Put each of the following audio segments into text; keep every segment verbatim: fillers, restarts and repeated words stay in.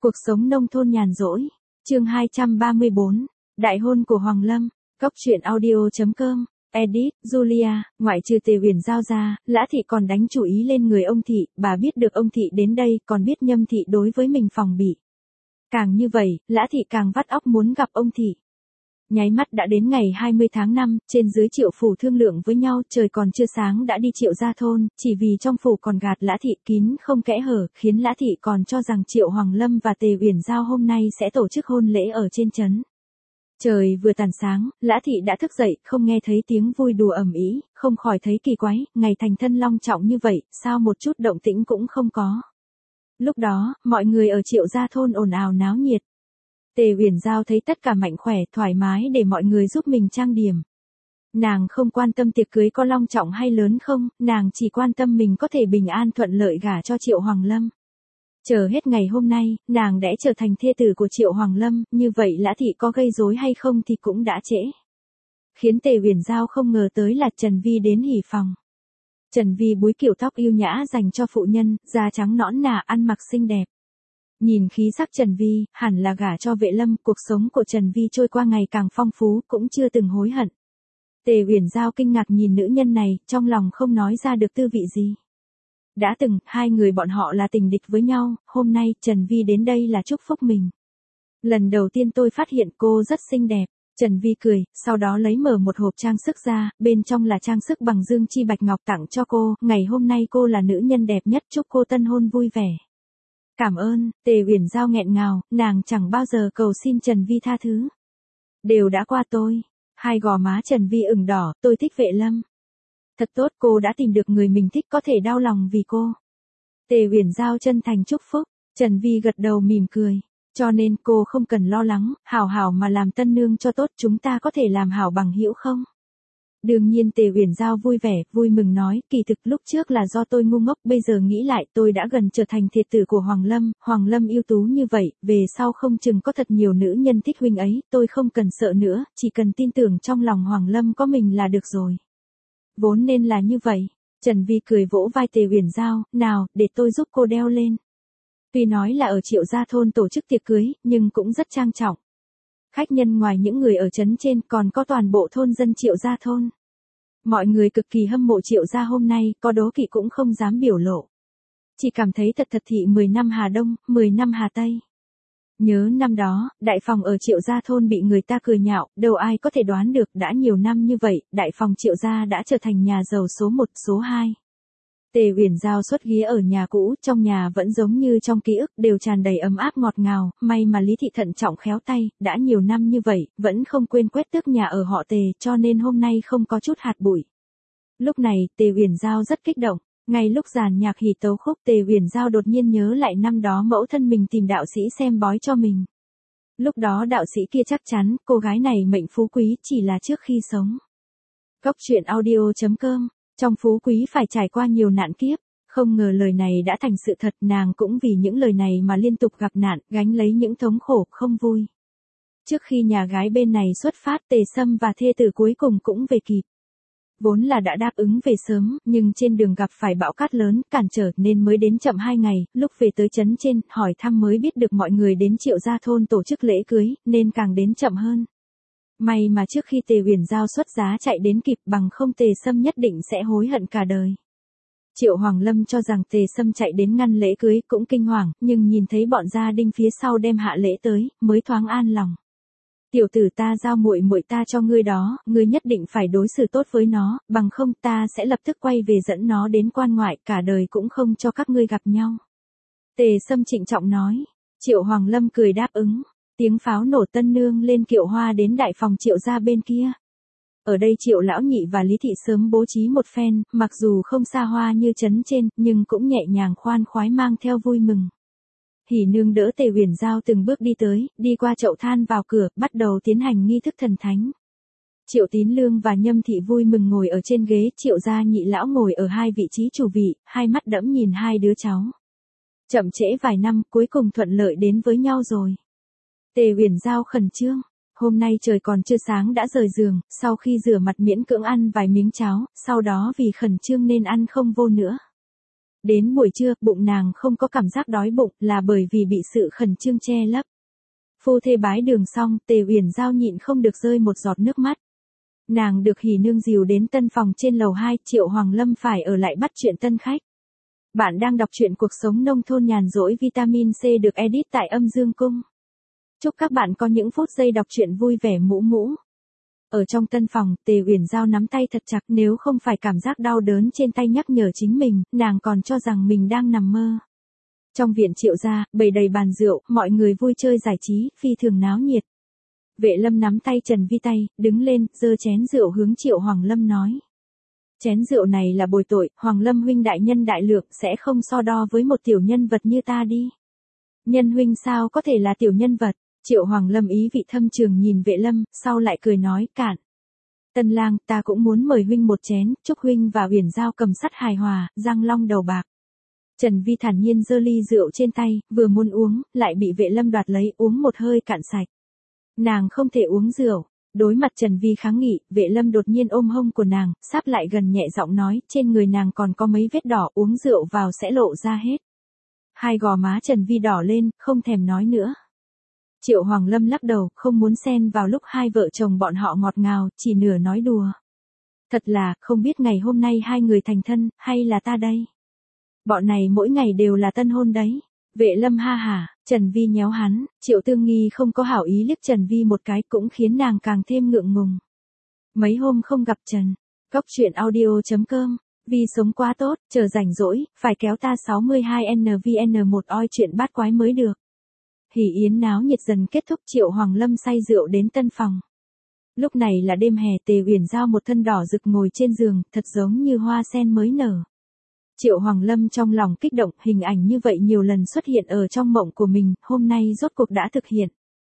Cuộc sống nông thôn nhàn rỗi. Chương hai trăm ba mươi bốn. Đại hôn của Hoàng Lâm. Cốc truyện audio chấm com. Edit, Julia. Ngoại trừ Tề Uyển Giao ra, Lã Thị còn đánh chủ ý lên người ông Thị. Bà biết được ông Thị đến đây, còn biết Nhâm Thị đối với mình phòng bị. Càng như vậy, Lã Thị càng vắt óc muốn gặp ông Thị. Nháy mắt đã đến ngày hai mươi tháng năm, trên dưới Triệu phủ thương lượng với nhau, trời còn chưa sáng đã đi Triệu gia thôn, chỉ vì trong phủ còn gạt Lã Thị kín không kẽ hở, khiến Lã Thị còn cho rằng Triệu Hoàng Lâm và Tề Uyển Giao hôm nay sẽ tổ chức hôn lễ ở trên trấn. Trời vừa tàn sáng, Lã Thị đã thức dậy, không nghe thấy tiếng vui đùa ầm ĩ, không khỏi thấy kỳ quái, ngày thành thân long trọng như vậy, sao một chút động tĩnh cũng không có. Lúc đó, mọi người ở Triệu gia thôn ồn ào náo nhiệt. Tề Uyển Giao thấy tất cả mạnh khỏe, thoải mái để mọi người giúp mình trang điểm. Nàng không quan tâm tiệc cưới có long trọng hay lớn không, nàng chỉ quan tâm mình có thể bình an thuận lợi gả cho Triệu Hoàng Lâm. Chờ hết ngày hôm nay, nàng đã trở thành thê tử của Triệu Hoàng Lâm, như vậy Lã Thị có gây rối hay không thì cũng đã trễ. Khiến Tề Uyển Giao không ngờ tới là Trần Vi đến hỉ phòng. Trần Vi búi kiểu tóc yêu nhã dành cho phụ nhân, da trắng nõn nà, ăn mặc xinh đẹp. Nhìn khí sắc Trần Vi, hẳn là gả cho Vệ Lâm, cuộc sống của Trần Vi trôi qua ngày càng phong phú, cũng chưa từng hối hận. Tề Uyển Giao kinh ngạc nhìn nữ nhân này, trong lòng không nói ra được tư vị gì. Đã từng, hai người bọn họ là tình địch với nhau, hôm nay Trần Vi đến đây là chúc phúc mình. Lần đầu tiên tôi phát hiện cô rất xinh đẹp. Trần Vi cười, sau đó lấy mở một hộp trang sức ra, bên trong là trang sức bằng dương chi bạch ngọc tặng cho cô, ngày hôm nay cô là nữ nhân đẹp nhất, chúc cô tân hôn vui vẻ. Cảm ơn. Tề Uyển Giao nghẹn ngào, nàng chẳng bao giờ cầu xin Trần Vi tha thứ. Đều đã qua tôi. Hai gò má Trần Vi ửng đỏ, tôi thích Vệ Lâm. Thật tốt, cô đã tìm được người mình thích, có thể đau lòng vì cô. Tề Uyển Giao chân thành chúc phúc. Trần Vi gật đầu mỉm cười. Cho nên cô không cần lo lắng, hảo hảo mà làm tân nương cho tốt, chúng ta có thể làm hảo bằng hữu không? Đương nhiên. Tề Uyển Giao vui vẻ, vui mừng nói, kỳ thực lúc trước là do tôi ngu ngốc, bây giờ nghĩ lại tôi đã gần trở thành thê tử của Hoàng Lâm, Hoàng Lâm ưu tú như vậy, về sau không chừng có thật nhiều nữ nhân thích huynh ấy, tôi không cần sợ nữa, chỉ cần tin tưởng trong lòng Hoàng Lâm có mình là được rồi. Vốn nên là như vậy. Trần Vi cười vỗ vai Tề Uyển Giao, nào, để tôi giúp cô đeo lên. Tuy nói là ở Triệu gia thôn tổ chức tiệc cưới, nhưng cũng rất trang trọng. Khách nhân ngoài những người ở trấn trên còn có toàn bộ thôn dân Triệu gia thôn. Mọi người cực kỳ hâm mộ Triệu gia hôm nay, có đố kỵ cũng không dám biểu lộ. Chỉ cảm thấy thật thật thị mười năm Hà Đông, mười năm Hà Tây. Nhớ năm đó, đại phòng ở Triệu gia thôn bị người ta cười nhạo, đâu ai có thể đoán được đã nhiều năm như vậy, đại phòng Triệu gia đã trở thành nhà giàu số một, số hai. Tề Uyển Giao xuất ghế ở nhà cũ, trong nhà vẫn giống như trong ký ức, đều tràn đầy ấm áp ngọt ngào, may mà Lý Thị thận trọng khéo tay, đã nhiều năm như vậy, vẫn không quên quét tước nhà ở họ Tề, cho nên hôm nay không có chút hạt bụi. Lúc này, Tề Uyển Giao rất kích động, ngay lúc giàn nhạc hỉ tấu khúc, Tề Uyển Giao đột nhiên nhớ lại năm đó mẫu thân mình tìm đạo sĩ xem bói cho mình. Lúc đó đạo sĩ kia chắc chắn, cô gái này mệnh phú quý, chỉ là trước khi sống. Cốc truyện audio chấm com. Trong phú quý phải trải qua nhiều nạn kiếp, không ngờ lời này đã thành sự thật, nàng cũng vì những lời này mà liên tục gặp nạn, gánh lấy những thống khổ không vui. Trước khi nhà gái bên này xuất phát, Tề Sâm và thê tử cuối cùng cũng về kịp. Vốn là đã đáp ứng về sớm, nhưng trên đường gặp phải bão cát lớn, cản trở nên mới đến chậm hai ngày, lúc về tới trấn trên, hỏi thăm mới biết được mọi người đến Triệu gia thôn tổ chức lễ cưới, nên càng đến chậm hơn. May mà trước khi Tề Uyển Giao xuất giá chạy đến kịp, bằng không Tề Sâm nhất định sẽ hối hận cả đời. Triệu Hoàng Lâm cho rằng Tề Sâm chạy đến ngăn lễ cưới cũng kinh hoàng, nhưng nhìn thấy bọn gia đình phía sau đem hạ lễ tới, mới thoáng an lòng. Tiểu tử ta giao muội muội ta cho ngươi đó, ngươi nhất định phải đối xử tốt với nó, bằng không ta sẽ lập tức quay về dẫn nó đến quan ngoại, cả đời cũng không cho các ngươi gặp nhau. Tề Sâm trịnh trọng nói. Triệu Hoàng Lâm cười đáp ứng. Tiếng pháo nổ, tân nương lên kiệu hoa đến đại phòng Triệu gia bên kia. Ở đây Triệu lão nhị và Lý Thị sớm bố trí một phen, mặc dù không xa hoa như trấn trên, nhưng cũng nhẹ nhàng khoan khoái mang theo vui mừng. Hỉ nương đỡ Tề Uyển Giao từng bước đi tới, đi qua chậu than vào cửa, bắt đầu tiến hành nghi thức thần thánh. Triệu Tín Lương và Nhâm Thị vui mừng ngồi ở trên ghế, Triệu gia nhị lão ngồi ở hai vị trí chủ vị, hai mắt đẫm nhìn hai đứa cháu. Chậm trễ vài năm, cuối cùng thuận lợi đến với nhau rồi. Tề Uyển Giao khẩn trương, hôm nay trời còn chưa sáng đã rời giường, sau khi rửa mặt miễn cưỡng ăn vài miếng cháo, sau đó vì khẩn trương nên ăn không vô nữa. Đến buổi trưa, bụng nàng không có cảm giác đói bụng là bởi vì bị sự khẩn trương che lấp. Phu thê bái đường xong, Tề Uyển Giao nhịn không được rơi một giọt nước mắt. Nàng được hỉ nương dìu đến tân phòng trên lầu hai, Triệu Hoàng Lâm phải ở lại bắt chuyện tân khách. Bạn đang đọc truyện cuộc sống nông thôn nhàn rỗi vitamin C được edit tại Âm Dương Cung. Chúc các bạn có những phút giây đọc truyện vui vẻ mũ mũ. Ở trong tân phòng, Tề Uyển Giao nắm tay thật chặt, nếu không phải cảm giác đau đớn trên tay nhắc nhở chính mình, nàng còn cho rằng mình đang nằm mơ. Trong viện Triệu gia, bày đầy bàn rượu, mọi người vui chơi giải trí, phi thường náo nhiệt. Vệ Lâm nắm tay Trần Vi tay, đứng lên, giơ chén rượu hướng Triệu Hoàng Lâm nói. Chén rượu này là bồi tội, Hoàng Lâm huynh đại nhân đại lượng, sẽ không so đo với một tiểu nhân vật như ta đi. Nhân huynh sao có thể là tiểu nhân vật? Triệu Hoàng Lâm ý vị thâm trường nhìn Vệ Lâm, sau lại cười nói, cạn. Tân lang, ta cũng muốn mời huynh một chén, chúc huynh và Uyển Giao cầm sắt hài hòa, răng long đầu bạc. Trần Vi thản nhiên giơ ly rượu trên tay, vừa muốn uống, lại bị Vệ Lâm đoạt lấy, uống một hơi cạn sạch. Nàng không thể uống rượu. Đối mặt Trần Vi kháng nghị, Vệ Lâm đột nhiên ôm hông của nàng, sáp lại gần nhẹ giọng nói, trên người nàng còn có mấy vết đỏ, uống rượu vào sẽ lộ ra hết. Hai gò má Trần Vi đỏ lên, không thèm nói nữa. Triệu Hoàng Lâm lắc đầu, không muốn xen vào lúc hai vợ chồng bọn họ ngọt ngào, chỉ nửa nói đùa. Thật là, không biết ngày hôm nay hai người thành thân, hay là ta đây? Bọn này mỗi ngày đều là tân hôn đấy. Vệ Lâm ha hả, Trần Vi nhéo hắn, Triệu Tương Nghi không có hảo ý liếc Trần Vi một cái cũng khiến nàng càng thêm ngượng ngùng. Mấy hôm không gặp Trần, Cóc truyện audio chấm com, Vi sống quá tốt, chờ rảnh rỗi, phải kéo ta sáu mươi hai N V N một oi chuyện bát quái mới được. Hỉ yến náo nhiệt dần kết thúc, Triệu Hoàng Lâm say rượu đến tân phòng. Lúc này là đêm hè, Tề Uyển Giao một thân đỏ rực ngồi trên giường, thật giống như hoa sen mới nở. Triệu Hoàng Lâm trong lòng kích động, hình ảnh như vậy nhiều lần xuất hiện ở trong mộng của mình, hôm nay rốt cuộc đã thực hiện.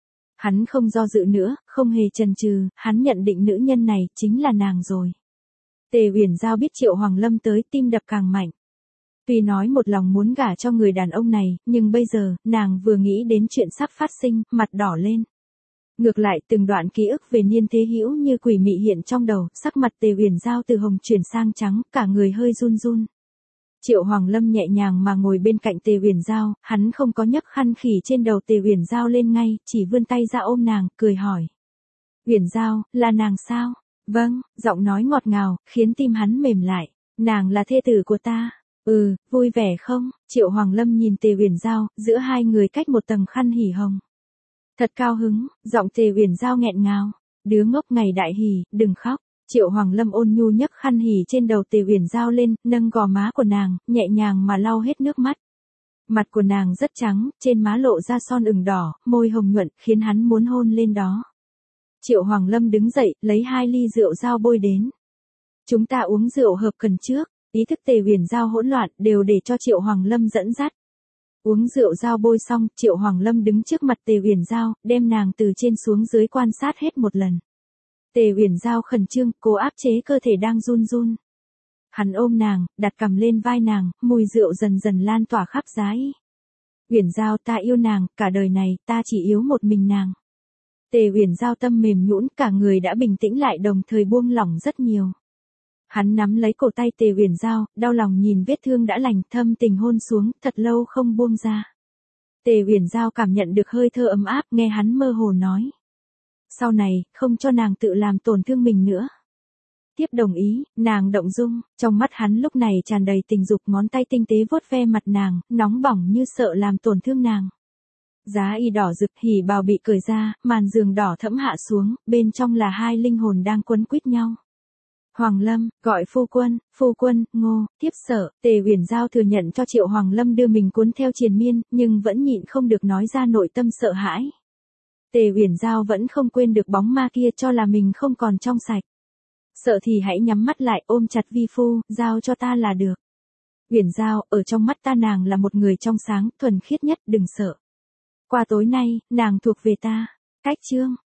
Hắn không do dự nữa, không hề chần chừ, hắn nhận định nữ nhân này chính là nàng rồi. Tề Uyển Giao biết Triệu Hoàng Lâm tới, tim đập càng mạnh. Tuy nói một lòng muốn gả cho người đàn ông này, nhưng bây giờ, nàng vừa nghĩ đến chuyện sắp phát sinh, mặt đỏ lên. Ngược lại, từng đoạn ký ức về Niên Thế Hữu như quỷ mị hiện trong đầu, sắc mặt Tề Uyển Giao từ hồng chuyển sang trắng, cả người hơi run run. Triệu Hoàng Lâm nhẹ nhàng mà ngồi bên cạnh Tề Uyển Giao, hắn không có nhấc khăn khỉ trên đầu Tề Uyển Giao lên ngay, chỉ vươn tay ra ôm nàng, cười hỏi. Uyển Giao, là nàng sao? Vâng, giọng nói ngọt ngào, khiến tim hắn mềm lại. Nàng là thê tử của ta. Ừ, vui vẻ không? Triệu Hoàng Lâm nhìn Tề Uyển Giao, giữa hai người cách một tầng khăn hỉ hồng. Thật cao hứng, giọng Tề Uyển Giao nghẹn ngào. Đứa ngốc ngày đại hỉ, đừng khóc. Triệu Hoàng Lâm ôn nhu nhấc khăn hỉ trên đầu Tề Uyển Giao lên, nâng gò má của nàng, nhẹ nhàng mà lau hết nước mắt. Mặt của nàng rất trắng, trên má lộ ra son ửng đỏ, môi hồng nhuận, khiến hắn muốn hôn lên đó. Triệu Hoàng Lâm đứng dậy, lấy hai ly rượu dao bôi đến. Chúng ta uống rượu hợp cần trước. Ý thức Tề Uyển Giao hỗn loạn, đều để cho Triệu Hoàng Lâm dẫn dắt. Uống rượu dao bôi xong, Triệu Hoàng Lâm đứng trước mặt Tề Uyển Giao, đem nàng từ trên xuống dưới quan sát hết một lần. Tề Uyển Giao khẩn trương, cố áp chế cơ thể đang run run. Hắn ôm nàng, đặt cằm lên vai nàng, mùi rượu dần dần lan tỏa khắp giá y. Uyển Giao, ta yêu nàng, cả đời này, ta chỉ yếu một mình nàng. Tề Uyển Giao tâm mềm nhũn, cả người đã bình tĩnh lại, đồng thời buông lỏng rất nhiều. Hắn nắm lấy cổ tay Tề Uyển Giao, đau lòng nhìn vết thương đã lành, thâm tình hôn xuống, thật lâu không buông ra. Tề Uyển Giao cảm nhận được hơi thở ấm áp, nghe hắn mơ hồ nói. Sau này, không cho nàng tự làm tổn thương mình nữa. Tiếp đồng ý, nàng động dung, trong mắt hắn lúc này tràn đầy tình dục, ngón tay tinh tế vuốt ve mặt nàng, nóng bỏng như sợ làm tổn thương nàng. Giá y đỏ rực, hỉ bào bị cởi ra, màn giường đỏ thẫm hạ xuống, bên trong là hai linh hồn đang quấn quýt nhau. Hoàng Lâm, gọi phu quân, phu quân, ngô, tiếp sở, Tề Uyển Giao thừa nhận cho Triệu Hoàng Lâm đưa mình cuốn theo triền miên, nhưng vẫn nhịn không được nói ra nội tâm sợ hãi. Tề Uyển Giao vẫn không quên được bóng ma kia, cho là mình không còn trong sạch. Sợ thì hãy nhắm mắt lại, ôm chặt vi phu, giao cho ta là được. Uyển Giao, ở trong mắt ta nàng là một người trong sáng, thuần khiết nhất, đừng sợ. Qua tối nay, nàng thuộc về ta. Cách chương.